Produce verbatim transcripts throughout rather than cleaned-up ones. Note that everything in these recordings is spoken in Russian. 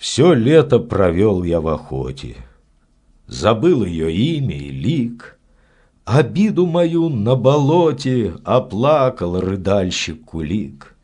Все лето провел я в охоте, забыл ее имя и лик. Обиду мою на болоте оплакал рыдальщик Кулик.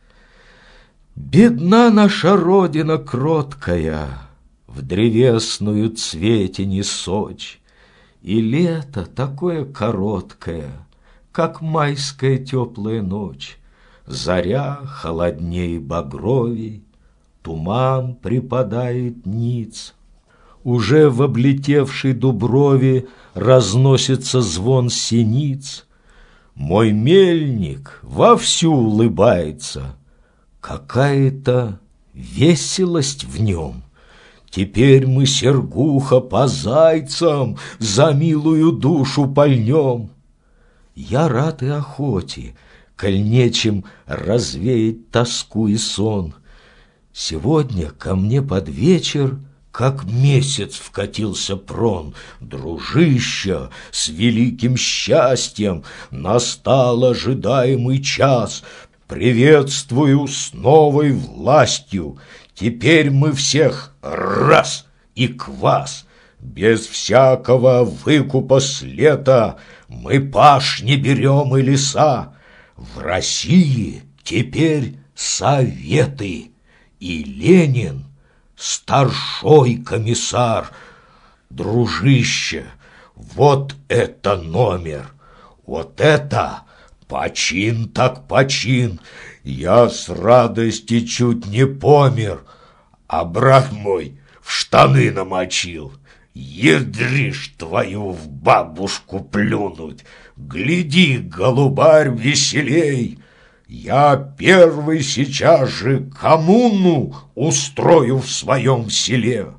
Бедна наша родина кроткая, в древесную цвете не сочь, и лето такое короткое, как майская теплая ночь. Заря холодней багровей, туман припадает ниц. Уже в облетевшей дуброве разносится звон синиц. Мой мельник вовсю улыбается, какая-то веселость в нем. Теперь мы, Сергуха, по зайцам за милую душу пальнем. Я рад и охоте, коль нечем развеять тоску и сон. Сегодня ко мне под вечер, как месяц, вкатился прон. Дружище, с великим счастьем настал ожидаемый час. Приветствую с новой властью. Теперь мы всех раз и квас. Без всякого выкупа с лета мы пашни берем и леса. В России теперь советы, и Ленин старшой комиссар. Дружище, вот это номер, вот это почин так почин. Я с радости чуть не помер, а брат мой в штаны намочил. Ядришь твою в бабушку плюнуть. Гляди, голубарь, веселей. Я первый сейчас же коммуну устрою в своем селе.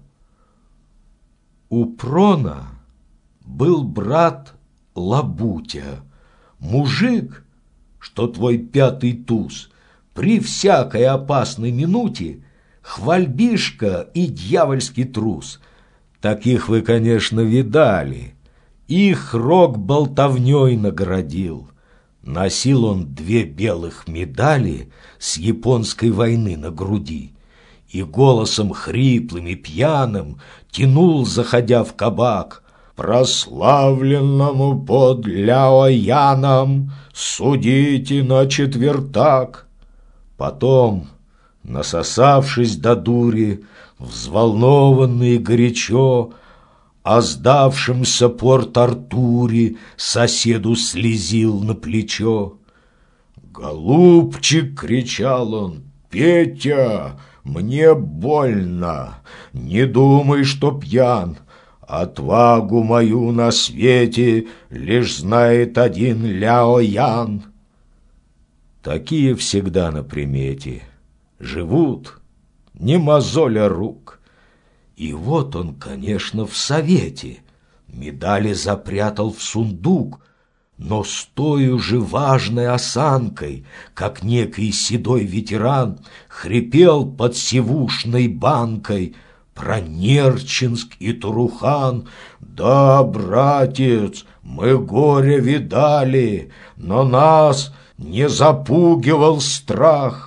У Прона был брат Лабутя, мужик, что твой пятый туз, при всякой опасной минуте хвальбишка и дьявольский трус. Таких вы, конечно, видали. Их рок болтовней наградил. Носил он две белых медали с японской войны на груди и голосом хриплым и пьяным тянул, заходя в кабак: прославленному под Ляояном судите на четвертак. Потом, насосавшись до дури, взволнованный и горячо, о сдавшемся Порт-Артуре соседу слезил на плечо. «Голубчик!» — кричал он. «Петя, мне больно! Не думай, что пьян! Отвагу мою на свете лишь знает один Ляоян!» Такие всегда на примете. Живут, не мозоля рук. И вот он, конечно, в совете, медали запрятал в сундук, но с той же важной осанкой, как некий седой ветеран, хрипел под сивушной банкой про Нерчинск и Турухан. «Да, братец, мы горе видали, но нас не запугивал страх».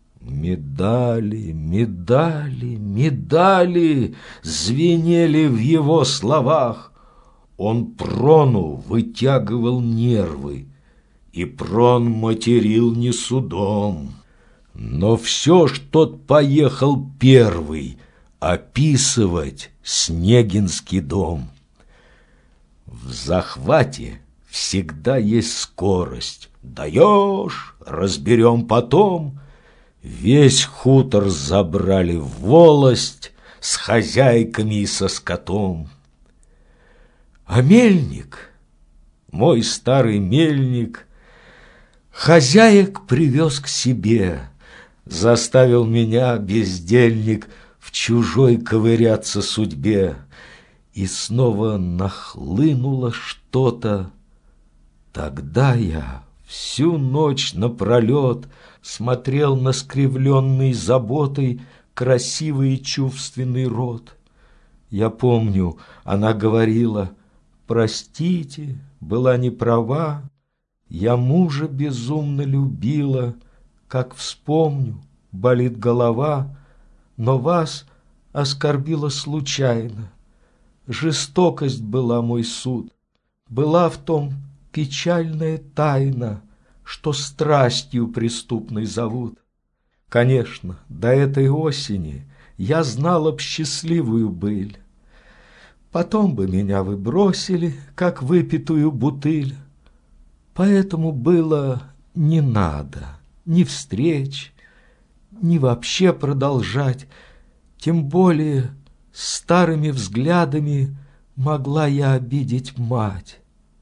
Медали, медали, медали звенели в его словах. Он Прону вытягивал нервы, и Прон материл не судом. Но все ж тот поехал первый описывать Снегинский дом. В захвате всегда есть скорость. Даешь, разберем потом. Весь хутор забрали в волость с хозяйками и со скотом. А мельник, мой старый мельник, хозяек привез к себе, заставил меня, бездельник, в чужой ковыряться судьбе. И снова нахлынуло что-то. Тогда я всю ночь напролет смотрел на скривленный заботой красивый и чувственный рот. Я помню, она говорила: «Простите, была не права, я мужа безумно любила, как вспомню, болит голова, но вас оскорбила случайно. Жестокость была мой суд, была в том печальная тайна, что страстью преступной зовут. Конечно, до этой осени я знала б счастливую быль. Потом бы меня вы бросили, как выпитую бутыль. Поэтому было не надо ни встреч, ни вообще продолжать, тем более старыми взглядами могла я обидеть мать.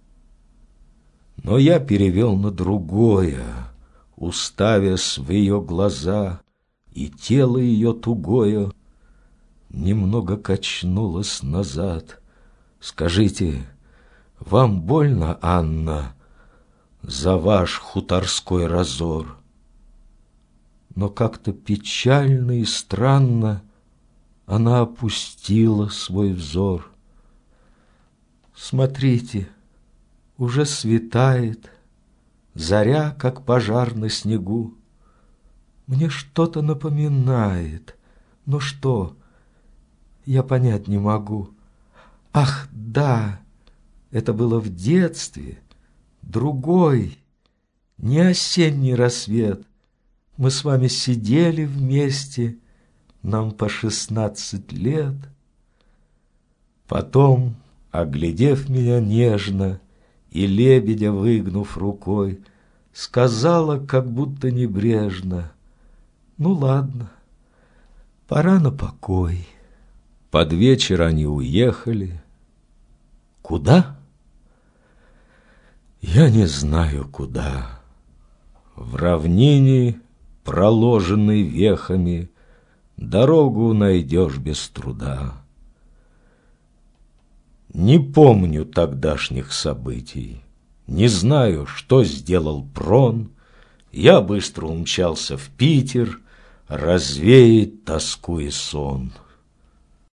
Но я перевел на другое, уставясь в ее глаза, и тело ее тугое немного качнулось назад. Скажите, вам больно, Анна, за ваш хуторской разор? Но как-то печально и странно она опустила свой взор. Смотрите, уже светает, заря, как пожар на снегу. Мне что-то напоминает, но что, я понять не могу. Ах, да, это было в детстве, другой, не осенний рассвет. Мы с вами сидели вместе, нам по шестнадцать лет. Потом, оглядев меня нежно и лебедя выгнув рукой, сказала, как будто небрежно: ну ладно, пора на покой. Под вечер они уехали. Куда? Я не знаю, куда. В равнине, проложенной вехами, дорогу найдешь без труда. Не помню тогдашних событий, не знаю, что сделал Прон. Я быстро умчался в Питер развеять тоску и сон.